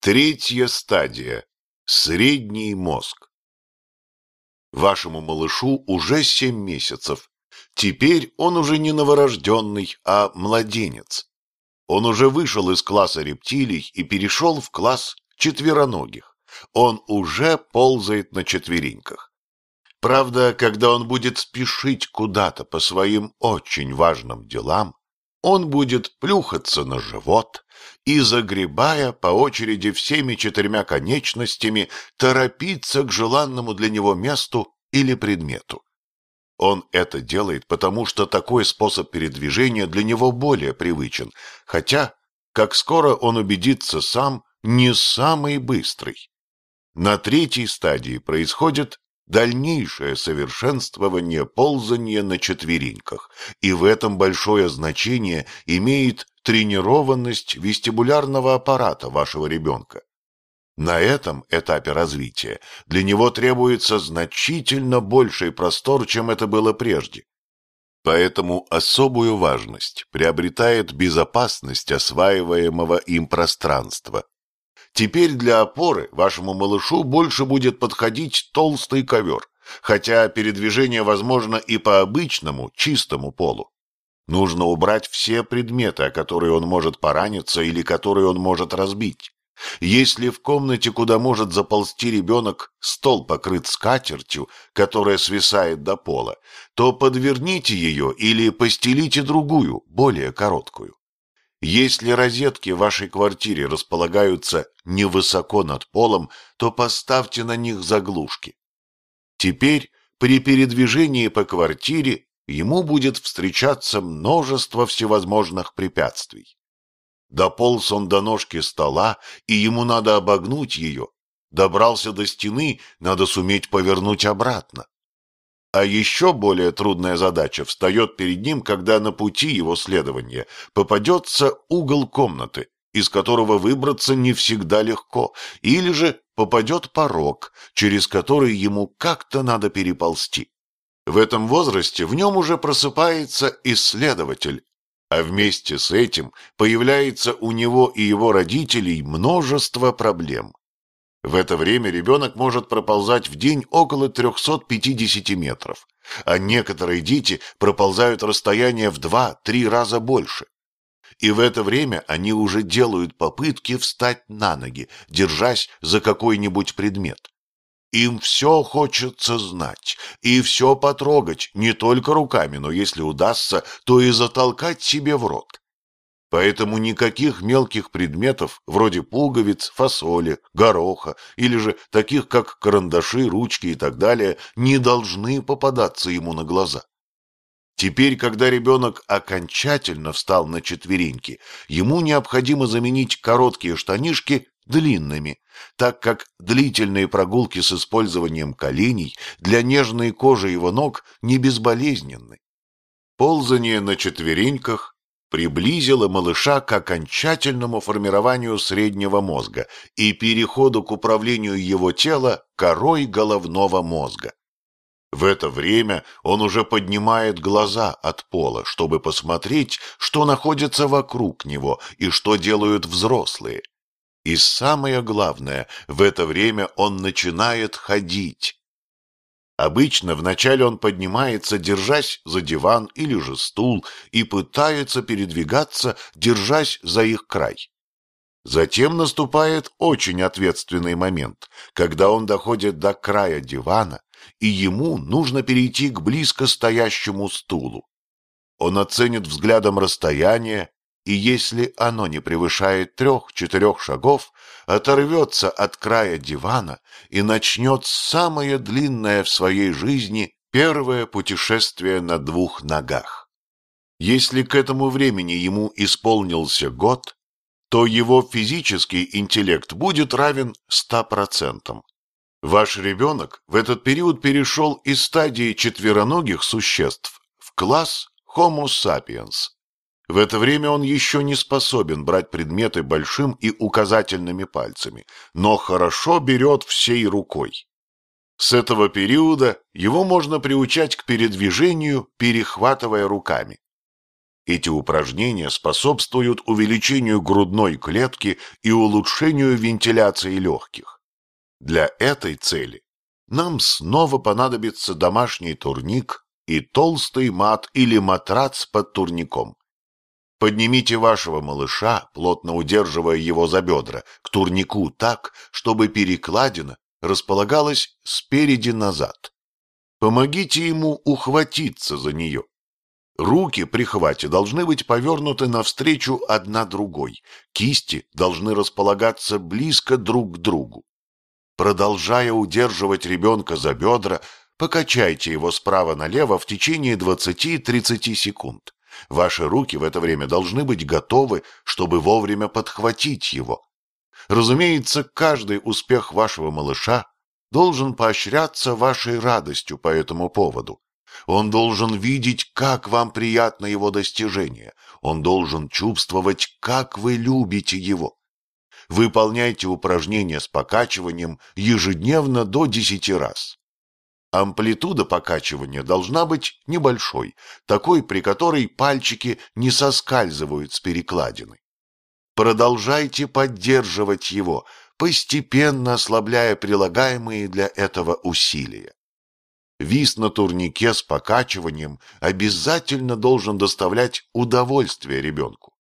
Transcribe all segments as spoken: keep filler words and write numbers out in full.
Третья стадия. Средний мозг. Вашему малышу уже семь месяцев. Теперь он уже не новорожденный, а младенец. Он уже вышел из класса рептилий и перешел в класс четвероногих. Он уже ползает на четвереньках. Правда, когда он будет спешить куда-то по своим очень важным делам, он будет плюхаться на живот и, загребая по очереди всеми четырьмя конечностями, торопиться к желанному для него месту или предмету. Он это делает, потому что такой способ передвижения для него более привычен, хотя, как скоро он убедится сам, не самый быстрый. На третьей стадии происходит дальнейшее совершенствование ползания на четвереньках, и в этом большое значение имеет тренированность вестибулярного аппарата вашего ребенка. На этом этапе развития для него требуется значительно больший простор, чем это было прежде. Поэтому особую важность приобретает безопасность осваиваемого им пространства. Теперь для опоры вашему малышу больше будет подходить толстый ковер, хотя передвижение возможно и по обычному чистому полу. Нужно убрать все предметы, о которые он может пораниться или которые он может разбить. Если в комнате, куда может заползти ребенок, стол покрыт скатертью, которая свисает до пола, то подверните ее или постелите другую, более короткую. Если розетки в вашей квартире располагаются невысоко над полом, то поставьте на них заглушки. Теперь при передвижении по квартире ему будет встречаться множество всевозможных препятствий. Дополз он до ножки стола, и ему надо обогнуть ее. Добрался до стены, надо суметь повернуть обратно. А еще более трудная задача встает перед ним, когда на пути его следования попадется угол комнаты, из которого выбраться не всегда легко, или же попадет порог, через который ему как-то надо переползти. В этом возрасте в нем уже просыпается исследователь, а вместе с этим появляется у него и его родителей множество проблем. В это время ребенок может проползать в день около трехсот пятидесяти метров, а некоторые дети проползают расстояние в два-три раза больше. И в это время они уже делают попытки встать на ноги, держась за какой-нибудь предмет. Им все хочется знать и все потрогать, не только руками, но если удастся, то и затолкать себе в рот. Поэтому никаких мелких предметов, вроде пуговиц, фасоли, гороха, или же таких, как карандаши, ручки и так далее, не должны попадаться ему на глаза. Теперь, когда ребенок окончательно встал на четвереньки, ему необходимо заменить короткие штанишки длинными, так как длительные прогулки с использованием коленей для нежной кожи его ног не безболезненны. Ползание на четвереньках приблизило малыша к окончательному формированию среднего мозга и переходу к управлению его тела корой головного мозга. В это время он уже поднимает глаза от пола, чтобы посмотреть, что находится вокруг него и что делают взрослые. И самое главное, в это время он начинает ходить. Обычно вначале он поднимается, держась за диван или же стул, и пытается передвигаться, держась за их край. Затем наступает очень ответственный момент, когда он доходит до края дивана, и ему нужно перейти к близко стоящему стулу. Он оценит взглядом расстояние, и если оно не превышает трех-четырех шагов, оторвется от края дивана и начнет самое длинное в своей жизни первое путешествие на двух ногах. Если к этому времени ему исполнился год, то его физический интеллект будет равен ста процентам. Ваш ребенок в этот период перешел из стадии четвероногих существ в класс Homo sapiens. В это время он еще не способен брать предметы большим и указательными пальцами, но хорошо берет всей рукой. С этого периода его можно приучать к передвижению, перехватывая руками. Эти упражнения способствуют увеличению грудной клетки и улучшению вентиляции легких. Для этой цели нам снова понадобится домашний турник и толстый мат или матрац под турником. Поднимите вашего малыша, плотно удерживая его за бедра, к турнику так, чтобы перекладина располагалась спереди назад. Помогите ему ухватиться за нее. Руки при хвате должны быть повернуты навстречу одна другой, кисти должны располагаться близко друг к другу. Продолжая удерживать ребенка за бедра, покачайте его справа налево в течение двадцати-тридцати секунд. Ваши руки в это время должны быть готовы, чтобы вовремя подхватить его. Разумеется, каждый успех вашего малыша должен поощряться вашей радостью по этому поводу. Он должен видеть, как вам приятно его достижение. Он должен чувствовать, как вы любите его. Выполняйте упражнения с покачиванием ежедневно до десяти раз. Амплитуда покачивания должна быть небольшой, такой, при которой пальчики не соскальзывают с перекладины. Продолжайте поддерживать его, постепенно ослабляя прилагаемые для этого усилия. Вис на турнике с покачиванием обязательно должен доставлять удовольствие ребенку.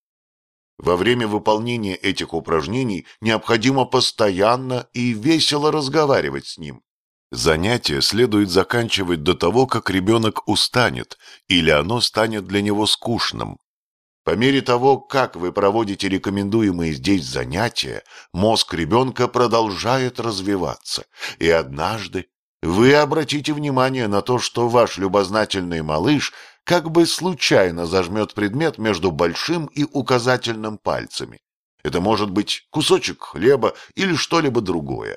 Во время выполнения этих упражнений необходимо постоянно и весело разговаривать с ним. Занятие следует заканчивать до того, как ребенок устанет, или оно станет для него скучным. По мере того, как вы проводите рекомендуемые здесь занятия, мозг ребенка продолжает развиваться, и однажды вы обратите внимание на то, что ваш любознательный малыш как бы случайно зажмет предмет между большим и указательным пальцами. Это может быть кусочек хлеба или что-либо другое.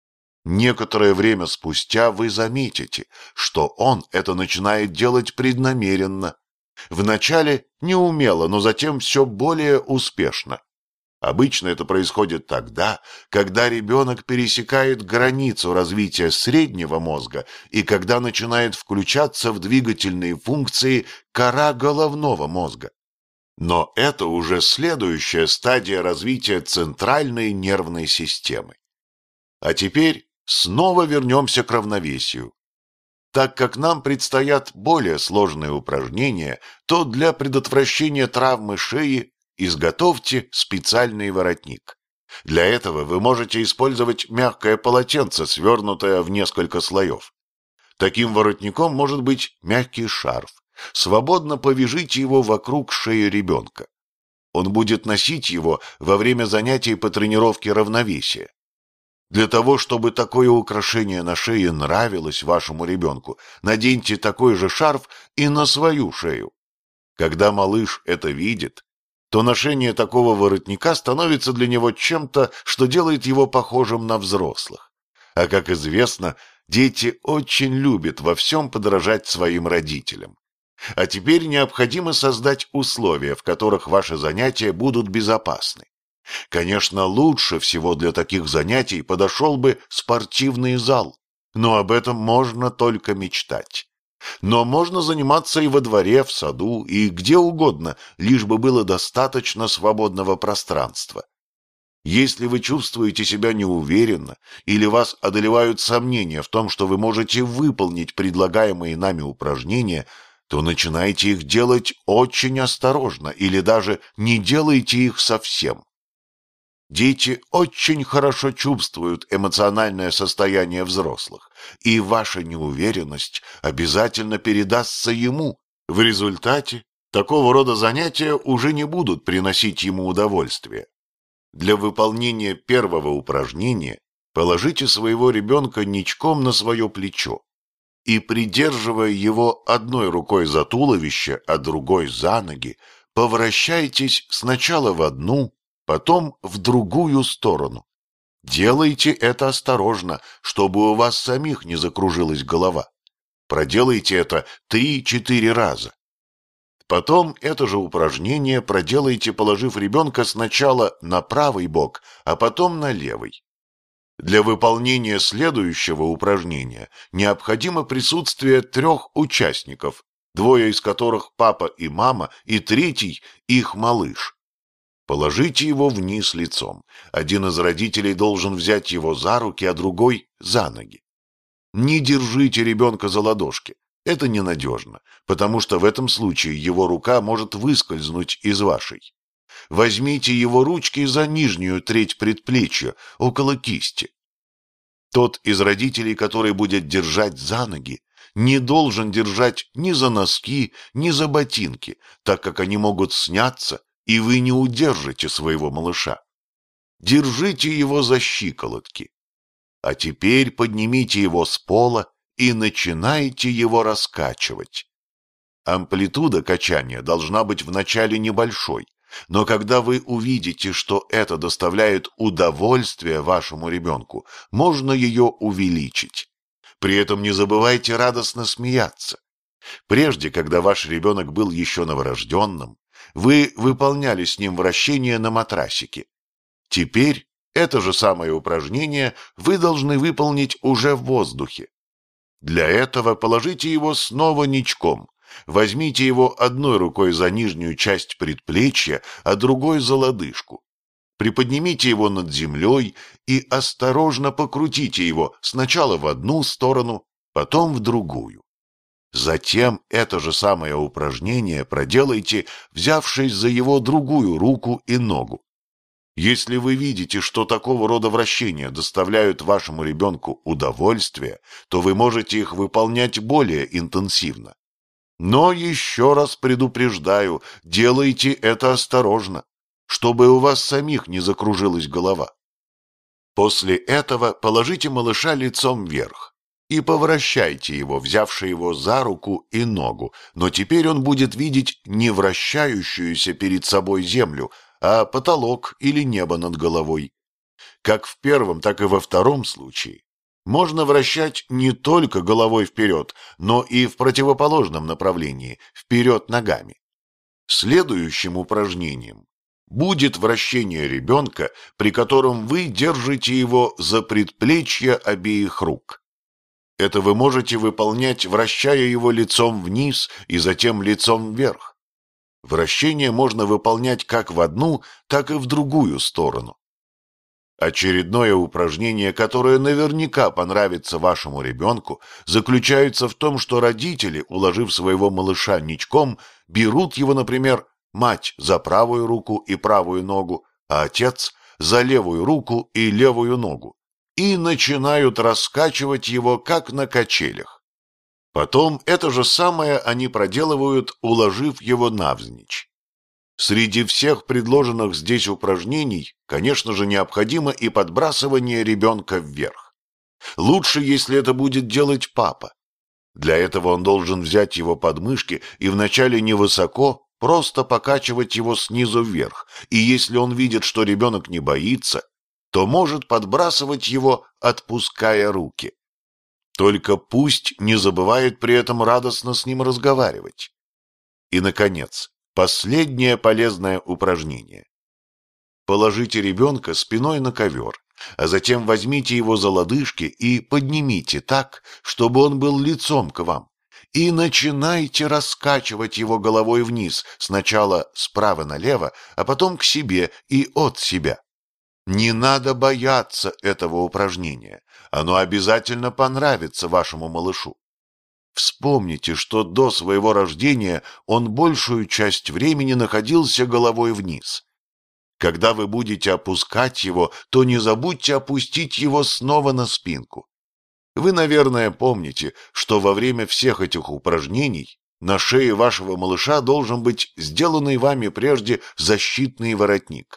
Некоторое время спустя вы заметите, что он это начинает делать преднамеренно. Вначале неумело, но затем все более успешно. Обычно это происходит тогда, когда ребенок пересекает границу развития среднего мозга и когда начинает включаться в двигательные функции кора головного мозга. Но это уже следующая стадия развития центральной нервной системы. А теперь снова вернемся к равновесию. Так как нам предстоят более сложные упражнения, то для предотвращения травмы шеи изготовьте специальный воротник. Для этого вы можете использовать мягкое полотенце, свернутое в несколько слоев. Таким воротником может быть мягкий шарф. Свободно повяжите его вокруг шеи ребенка. Он будет носить его во время занятий по тренировке равновесия. Для того, чтобы такое украшение на шее нравилось вашему ребенку, наденьте такой же шарф и на свою шею. Когда малыш это видит, то ношение такого воротника становится для него чем-то, что делает его похожим на взрослых. А как известно, дети очень любят во всем подражать своим родителям. А теперь необходимо создать условия, в которых ваши занятия будут безопасны. Конечно, лучше всего для таких занятий подошел бы спортивный зал, но об этом можно только мечтать. Но можно заниматься и во дворе, в саду, и где угодно, лишь бы было достаточно свободного пространства. Если вы чувствуете себя неуверенно или вас одолевают сомнения в том, что вы можете выполнить предлагаемые нами упражнения, то начинайте их делать очень осторожно или даже не делайте их совсем. Дети очень хорошо чувствуют эмоциональное состояние взрослых, и ваша неуверенность обязательно передастся ему. В результате такого рода занятия уже не будут приносить ему удовольствие. Для выполнения первого упражнения положите своего ребенка ничком на свое плечо и, придерживая его одной рукой за туловище, а другой за ноги, повращайтесь сначала в одну, потом в другую сторону. Делайте это осторожно, чтобы у вас самих не закружилась голова. Проделайте это три-четыре раза. Потом это же упражнение проделайте, положив ребенка сначала на правый бок, а потом на левый. Для выполнения следующего упражнения необходимо присутствие трех участников, двое из которых папа и мама, и третий – их малыш. Положите его вниз лицом. Один из родителей должен взять его за руки, а другой – за ноги. Не держите ребенка за ладошки. Это ненадежно, потому что в этом случае его рука может выскользнуть из вашей. Возьмите его ручки за нижнюю треть предплечья, около кисти. Тот из родителей, который будет держать за ноги, не должен держать ни за носки, ни за ботинки, так как они могут сняться, и вы не удержите своего малыша. Держите его за щиколотки. А теперь поднимите его с пола и начинайте его раскачивать. Амплитуда качания должна быть вначале небольшой, но когда вы увидите, что это доставляет удовольствие вашему ребенку, можно ее увеличить. При этом не забывайте радостно смеяться. Прежде, когда ваш ребенок был еще новорожденным, вы выполняли с ним вращение на матрасике. Теперь это же самое упражнение вы должны выполнить уже в воздухе. Для этого положите его снова ничком. Возьмите его одной рукой за нижнюю часть предплечья, а другой за лодыжку. Приподнимите его над землей и осторожно покрутите его сначала в одну сторону, потом в другую. Затем это же самое упражнение проделайте, взявшись за его другую руку и ногу. Если вы видите, что такого рода вращения доставляют вашему ребенку удовольствие, то вы можете их выполнять более интенсивно. Но еще раз предупреждаю, делайте это осторожно, чтобы у вас самих не закружилась голова. После этого положите малыша лицом вверх и повращайте его, взявши его за руку и ногу, но теперь он будет видеть не вращающуюся перед собой землю, а потолок или небо над головой. Как в первом, так и во втором случае можно вращать не только головой вперед, но и в противоположном направлении, вперед ногами. Следующим упражнением будет вращение ребенка, при котором вы держите его за предплечья обеих рук. Это вы можете выполнять, вращая его лицом вниз и затем лицом вверх. Вращение можно выполнять как в одну, так и в другую сторону. Очередное упражнение, которое наверняка понравится вашему ребенку, заключается в том, что родители, уложив своего малыша ничком, берут его, например, мать за правую руку и правую ногу, а отец за левую руку и левую ногу, и начинают раскачивать его, как на качелях. Потом это же самое они проделывают, уложив его навзничь. Среди всех предложенных здесь упражнений, конечно же, необходимо и подбрасывание ребенка вверх. Лучше, если это будет делать папа. Для этого он должен взять его под мышки и вначале невысоко, просто покачивать его снизу вверх, и если он видит, что ребенок не боится, то может подбрасывать его, отпуская руки. Только пусть не забывает при этом радостно с ним разговаривать. И, наконец, последнее полезное упражнение. Положите ребенка спиной на ковер, а затем возьмите его за лодыжки и поднимите так, чтобы он был лицом к вам, и начинайте раскачивать его головой вниз, сначала справа налево, а потом к себе и от себя. Не надо бояться этого упражнения, оно обязательно понравится вашему малышу. Вспомните, что до своего рождения он большую часть времени находился головой вниз. Когда вы будете опускать его, то не забудьте опустить его снова на спинку. Вы, наверное, помните, что во время всех этих упражнений на шее вашего малыша должен быть сделанный вами прежде защитный воротник.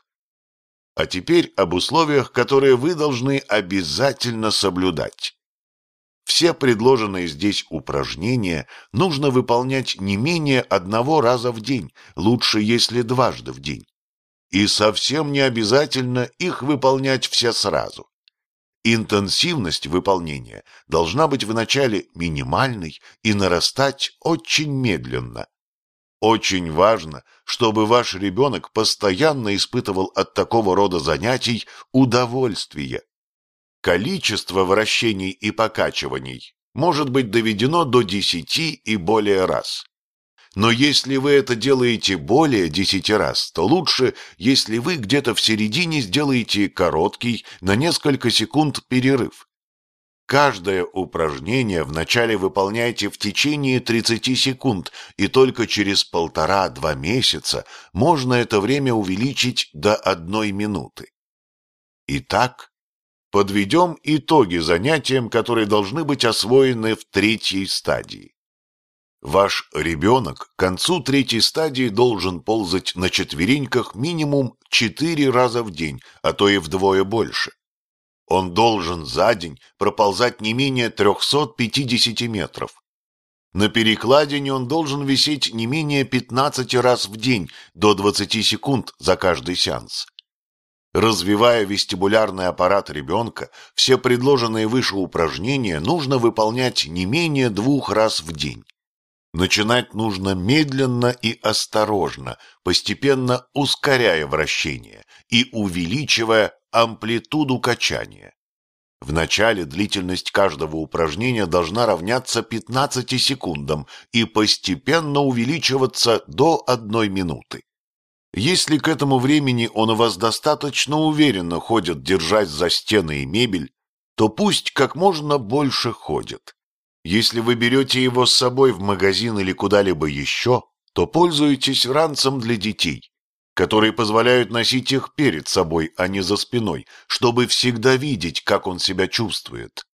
А теперь об условиях, которые вы должны обязательно соблюдать. Все предложенные здесь упражнения нужно выполнять не менее одного раза в день, лучше, если дважды в день. И совсем не обязательно их выполнять все сразу. Интенсивность выполнения должна быть вначале минимальной и нарастать очень медленно. Очень важно, чтобы ваш ребенок постоянно испытывал от такого рода занятий удовольствие. Количество вращений и покачиваний может быть доведено до десяти и более раз. Но если вы это делаете более десяти раз, то лучше, если вы где-то в середине сделаете короткий, на несколько секунд перерыв. Каждое упражнение вначале выполняйте в течение тридцати секунд, и только через полтора-два месяца можно это время увеличить до одной минуты. Итак, подведем итоги занятиям, которые должны быть освоены в третьей стадии. Ваш ребенок к концу третьей стадии должен ползать на четвереньках минимум четыре раза в день, а то и вдвое больше. Он должен за день проползать не менее трехсот пятидесяти метров. На перекладине он должен висеть не менее пятнадцати раз в день, до двадцати секунд за каждый сеанс. Развивая вестибулярный аппарат ребенка, все предложенные выше упражнения нужно выполнять не менее двух раз в день. Начинать нужно медленно и осторожно, постепенно ускоряя вращение и увеличивая амплитуду качания. Вначале длительность каждого упражнения должна равняться пятнадцати секундам и постепенно увеличиваться до одной минуты. Если к этому времени он у вас достаточно уверенно ходит, держась за стены и мебель, то пусть как можно больше ходит. Если вы берете его с собой в магазин или куда-либо еще, то пользуйтесь ранцем для детей, которые позволяют носить их перед собой, а не за спиной, чтобы всегда видеть, как он себя чувствует.